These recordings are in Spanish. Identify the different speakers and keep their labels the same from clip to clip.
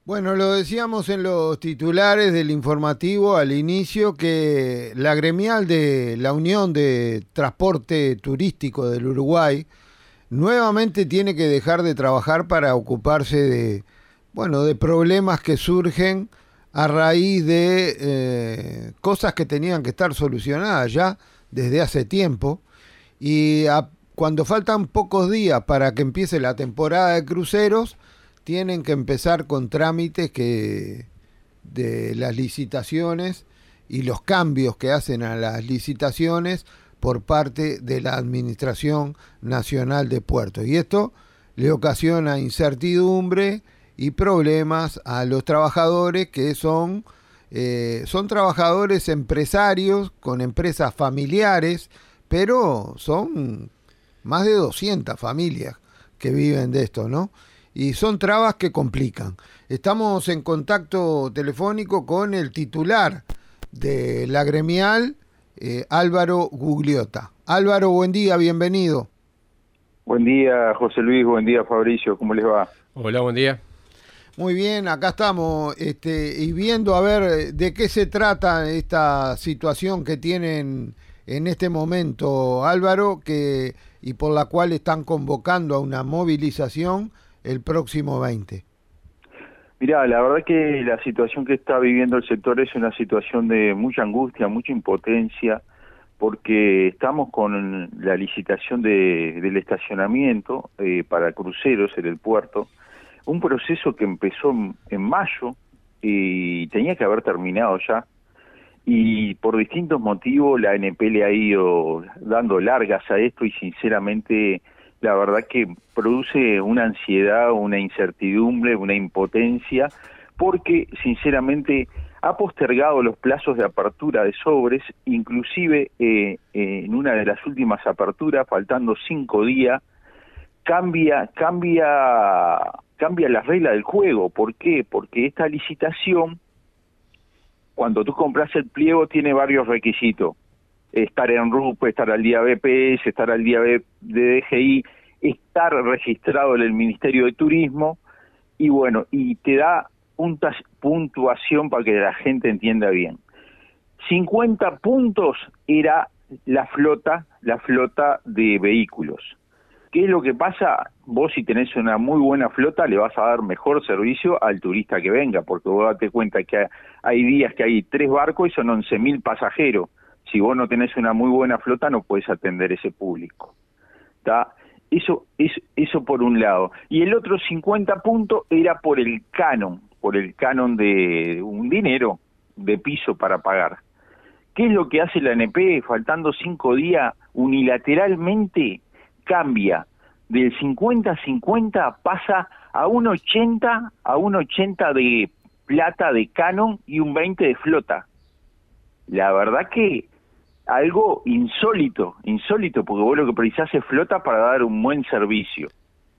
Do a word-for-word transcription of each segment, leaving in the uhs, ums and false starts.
Speaker 1: Bueno, lo decíamos en los titulares del informativo al inicio que la gremial de la Unión de Transporte Turístico del Uruguay nuevamente tiene que dejar de trabajar para ocuparse de, bueno, de problemas que surgen a raíz de eh, cosas que tenían que estar solucionadas ya desde hace tiempo y a, cuando faltan pocos días para que empiece la temporada de cruceros, tienen que empezar con trámites que de las licitaciones y los cambios que hacen a las licitaciones por parte de la Administración Nacional de Puertos. Y esto le ocasiona incertidumbre y problemas a los trabajadores que son, eh, son trabajadores empresarios con empresas familiares, pero son más de doscientas familias que viven de esto, ¿no? Y son trabas que complican. Estamos en contacto telefónico con el titular de la gremial, eh, Álvaro Gugliotta. Álvaro, buen día, bienvenido.
Speaker 2: Buen día, José Luis, buen día, Fabricio, ¿cómo les va?
Speaker 3: Hola, buen día.
Speaker 1: Muy bien, acá estamos este, y viendo a ver de qué se trata esta situación que tienen en este momento, Álvaro, que y por la cual están convocando a una movilización el próximo veinte.
Speaker 2: Mirá, la verdad que la situación que está viviendo el sector es una situación de mucha angustia, mucha impotencia, porque estamos con la licitación de, del estacionamiento eh, para cruceros en el puerto, un proceso que empezó en, en mayo y tenía que haber terminado ya, y por distintos motivos la A N P le ha ido dando largas a esto y sinceramente la verdad que produce una ansiedad, una incertidumbre, una impotencia, porque sinceramente ha postergado los plazos de apertura de sobres, inclusive eh, eh, en una de las últimas aperturas, faltando cinco días, cambia, cambia, cambia la regla del juego. ¿Por qué? Porque esta licitación, cuando tú compras el pliego, tiene varios requisitos. Estar en R U P, estar al día B P S, estar al día de D G I, estar registrado en el Ministerio de Turismo, y bueno, y te da puntas, puntuación para que la gente entienda bien. cincuenta puntos era la flota, la flota de vehículos. ¿Qué es lo que pasa? Vos, si tenés una muy buena flota, le vas a dar mejor servicio al turista que venga, porque vos date cuenta que hay días que hay tres barcos y son once mil pasajeros. Si vos no tenés una muy buena flota, no podés atender ese público. ¿Está? Eso, eso, eso por un lado. Y el otro cincuenta puntos era por el canon, por el canon de un dinero de piso para pagar. ¿Qué es lo que hace la A N P? Faltando cinco días, unilateralmente cambia del cincuenta a cincuenta, pasa a un ochenta, a un ochenta de plata de canon y un veinte de flota. La verdad que algo insólito, insólito, porque vos lo que precisás es flota para dar un buen servicio.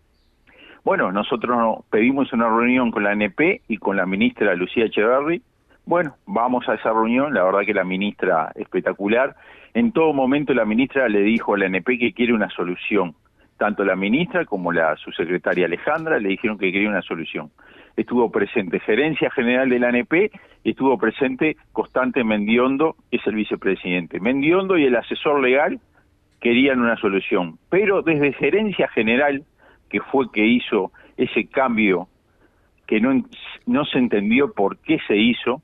Speaker 2: Bueno, nosotros pedimos una reunión con la A N P y con la ministra Lucía Echeverri. Bueno, vamos a esa reunión, la verdad que la ministra espectacular. En todo momento la ministra le dijo a la A N P que quiere una solución. Tanto la ministra como la subsecretaria Alejandra le dijeron que quería una solución. Estuvo presente Gerencia General de la A N P y estuvo presente Constante Mendiondo, que es el vicepresidente. Mendiondo y el asesor legal querían una solución, pero desde Gerencia General, que fue que hizo ese cambio, que no, no se entendió por qué se hizo,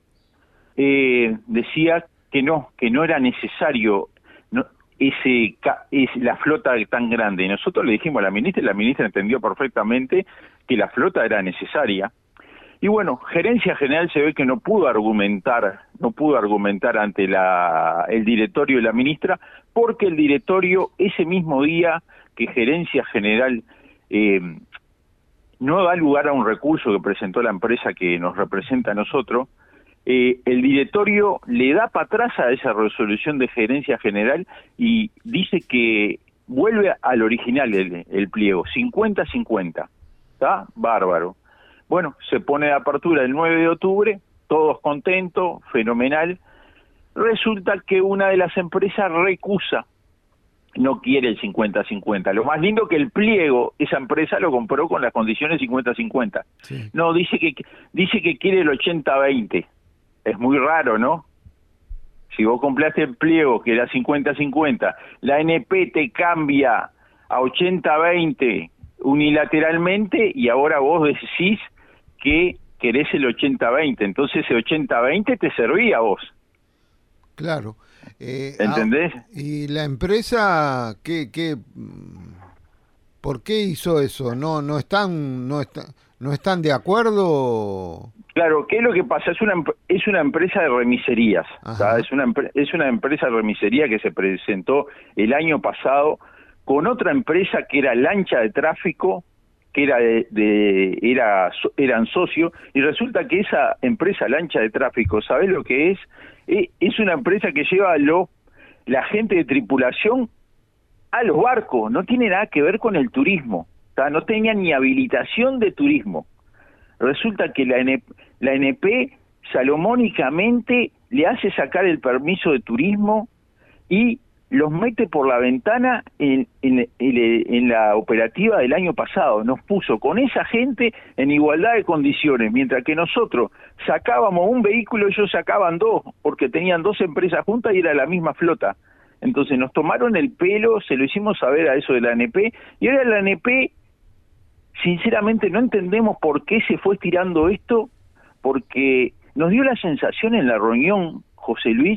Speaker 2: eh, decía que no, que no era necesario no, ese es la flota tan grande. Y nosotros le dijimos a la ministra, y la ministra entendió perfectamente que la flota era necesaria. Y bueno, Gerencia General se ve que no pudo argumentar, no pudo argumentar ante la, el directorio de la ministra, porque el directorio ese mismo día que Gerencia General eh, no da lugar a un recurso que presentó la empresa que nos representa a nosotros, eh, el directorio le da para atrás a esa resolución de Gerencia General y dice que vuelve al original el, el pliego, cincuenta cincuenta. ¿Está? Bárbaro. Bueno, se pone de apertura el nueve de octubre, todos contentos, fenomenal. Resulta que una de las empresas recusa, no quiere el cincuenta cincuenta. Lo más lindo que el pliego, esa empresa lo compró con las condiciones cincuenta cincuenta. Sí. No, dice que dice que quiere el ochenta veinte. Es muy raro, ¿no? Si vos compraste el pliego que era cincuenta cincuenta, la N P te cambia a ochenta veinte unilateralmente y ahora vos decís que querés el ochenta veinte. Entonces ese ochenta veinte te servía a vos.
Speaker 1: Claro. Eh,
Speaker 2: ¿Entendés?
Speaker 1: Ah, ¿y la empresa qué, qué, por qué hizo eso? ¿No no están no están, no están de acuerdo?
Speaker 2: Claro, ¿qué es lo que pasa? Es una es una empresa de remiserías, es una es una empresa de remisería que se presentó el año pasado con otra empresa que era Lancha de Tráfico, que era de, de era eran socios, y resulta que esa empresa Lancha de Tráfico, ¿sabés lo que es? Es una empresa que lleva a lo, la gente de tripulación a los barcos, no tiene nada que ver con el turismo, o sea, no tenía ni habilitación de turismo. Resulta que la, N, la N P salomónicamente le hace sacar el permiso de turismo y los mete por la ventana en, en, en, en la operativa del año pasado. Nos puso con esa gente en igualdad de condiciones, mientras que nosotros sacábamos un vehículo, ellos sacaban dos, porque tenían dos empresas juntas y era la misma flota. Entonces nos tomaron el pelo, se lo hicimos saber a eso de la N P, y ahora la N P, sinceramente no entendemos por qué se fue estirando esto, porque nos dio la sensación en la reunión, José Luis,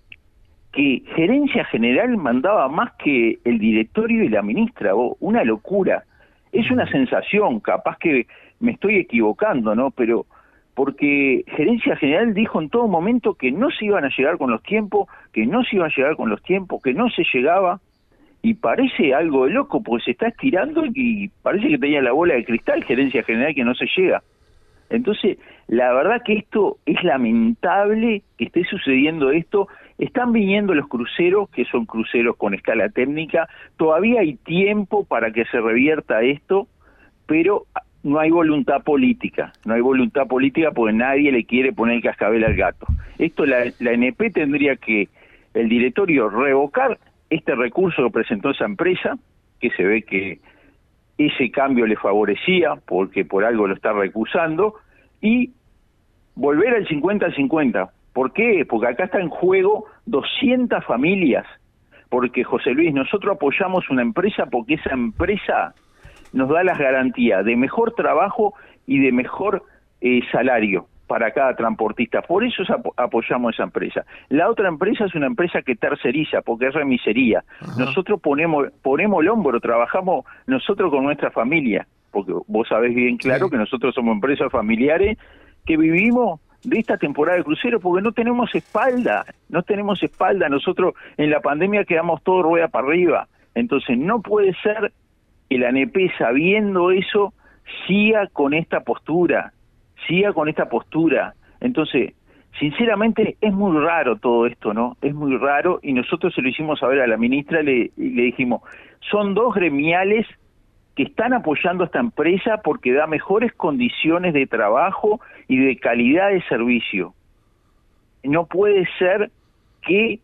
Speaker 2: que Gerencia General mandaba más que el directorio y la ministra, oh, una locura. Es una sensación, capaz que me estoy equivocando, ¿no? Pero porque Gerencia General dijo en todo momento que no se iban a llegar con los tiempos, que no se iban a llegar con los tiempos, que no se llegaba, y parece algo de loco, porque se está estirando y parece que tenía la bola de cristal Gerencia General que no se llega. Entonces, la verdad que esto es lamentable que esté sucediendo esto. Están viniendo los cruceros, que son cruceros con escala técnica, todavía hay tiempo para que se revierta esto, pero no hay voluntad política, no hay voluntad política porque nadie le quiere poner el cascabel al gato. Esto la, la N P tendría que, el directorio, revocar este recurso que presentó esa empresa, que se ve que ese cambio le favorecía, porque por algo lo está recusando, y volver al cincuenta cincuenta. ¿Por qué? Porque acá está en juego doscientas familias, porque José Luis, nosotros apoyamos una empresa porque esa empresa nos da las garantías de mejor trabajo y de mejor eh, salario para cada transportista, por eso ap apoyamos esa empresa. La otra empresa es una empresa que terceriza, porque es remisería. Ajá. Nosotros ponemos ponemos el hombro, trabajamos nosotros con nuestra familia, porque vos sabés bien claro sí. que nosotros somos empresas familiares que vivimos de esta temporada de crucero porque no tenemos espalda, no tenemos espalda, nosotros en la pandemia quedamos todos rueda para arriba, entonces no puede ser que la N P, sabiendo eso, siga con esta postura, siga con esta postura. Entonces, sinceramente, es muy raro todo esto, ¿no? Es muy raro, y nosotros se lo hicimos saber a la ministra, le, le dijimos, son dos gremiales que están apoyando a esta empresa porque da mejores condiciones de trabajo y de calidad de servicio. No puede ser que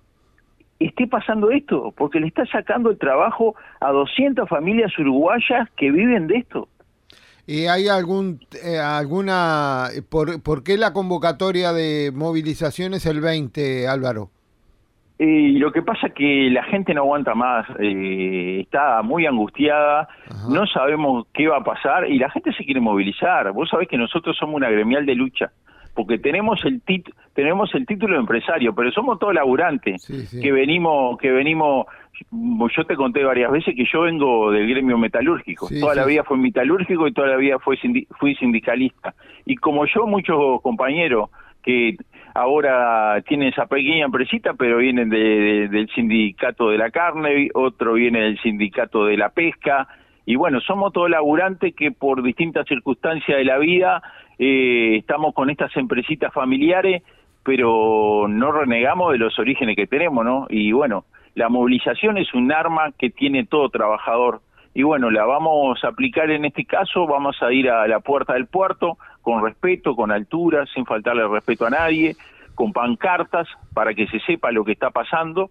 Speaker 2: esté pasando esto, porque le está sacando el trabajo a doscientas familias uruguayas que viven de esto.
Speaker 1: ¿Y hay algún eh, alguna por, por qué la convocatoria de movilizaciones el veinte, Álvaro?
Speaker 2: Eh, lo que pasa es que la gente no aguanta más, eh, está muy angustiada, Ajá. no sabemos qué va a pasar y la gente se quiere movilizar. Vos sabés que nosotros somos una gremial de lucha, porque tenemos el tit tenemos el título de empresario, pero somos todos laburantes, sí, sí. que venimos, que venimos, yo te conté varias veces que yo vengo del gremio metalúrgico, sí, toda sí. la vida fui metalúrgico y toda la vida fui, sindi fui sindicalista. Y como yo, muchos compañeros que ahora tienen esa pequeña empresita, pero vienen de, de, del sindicato de la carne, otro viene del sindicato de la pesca, y bueno, somos todos laburantes que por distintas circunstancias de la vida eh, estamos con estas empresitas familiares, pero no renegamos de los orígenes que tenemos, ¿no? Y bueno, la movilización es un arma que tiene todo trabajador, y bueno, la vamos a aplicar en este caso, vamos a ir a la puerta del puerto, con respeto, con altura, sin faltarle respeto a nadie, con pancartas para que se sepa lo que está pasando,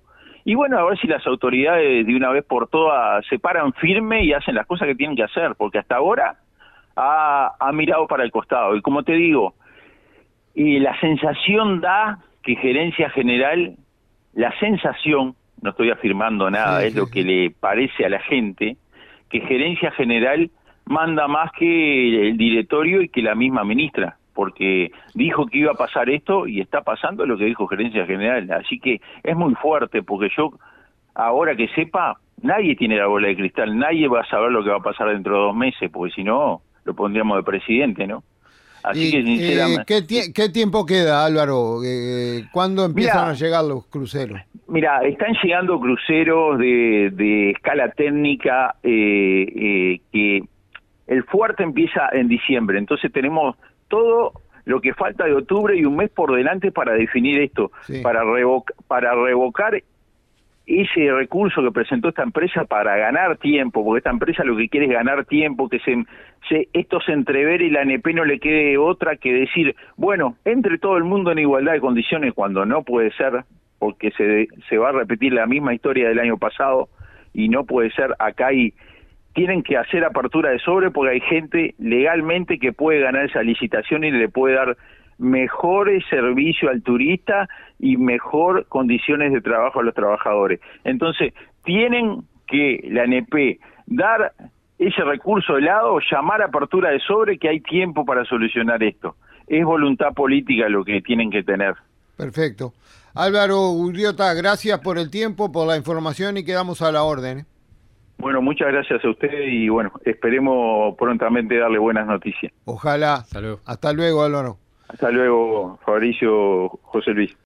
Speaker 2: Y bueno, a ver si las autoridades de una vez por todas se paran firme y hacen las cosas que tienen que hacer, porque hasta ahora ha, ha mirado para el costado. Y como te digo, y la sensación da que Gerencia General, la sensación, no estoy afirmando nada, sí, es sí, lo sí. que le parece a la gente, que Gerencia General manda más que el directorio y que la misma ministra, porque dijo que iba a pasar esto y está pasando lo que dijo Gerencia General. Así que es muy fuerte, porque yo, ahora que sepa, nadie tiene la bola de cristal, nadie va a saber lo que va a pasar dentro de dos meses, porque si no, lo pondríamos de presidente, ¿no? Así
Speaker 1: y,
Speaker 2: que sinceramente...
Speaker 1: Eh, ¿qué, tie ¿Qué tiempo queda, Álvaro? Eh, ¿Cuándo empiezan
Speaker 2: Mirá,
Speaker 1: a llegar los cruceros?
Speaker 2: Mira, están llegando cruceros de, de escala técnica, eh, eh, que el fuerte empieza en diciembre, entonces tenemos todo lo que falta de octubre y un mes por delante para definir esto, sí. para, revoc para revocar ese recurso que presentó esta empresa para ganar tiempo, porque esta empresa lo que quiere es ganar tiempo, que se, se esto se entrevere y la A N P no le quede otra que decir, bueno, entre todo el mundo en igualdad de condiciones, cuando no puede ser, porque se, se va a repetir la misma historia del año pasado, y no puede ser. Acá y tienen que hacer apertura de sobre, porque hay gente legalmente que puede ganar esa licitación y le puede dar mejores servicios al turista y mejor condiciones de trabajo a los trabajadores. Entonces, tienen que la A N P dar ese recurso de lado, llamar a apertura de sobre, que hay tiempo para solucionar esto. Es voluntad política lo que tienen que tener.
Speaker 1: Perfecto. Álvaro Urriota, gracias por el tiempo, por la información y quedamos a la orden.
Speaker 2: Bueno, muchas gracias a usted y bueno, esperemos prontamente darle buenas noticias.
Speaker 1: Ojalá.
Speaker 3: Hasta luego.
Speaker 1: Hasta luego, Álvaro.
Speaker 2: Hasta luego, Fabricio, José Luis.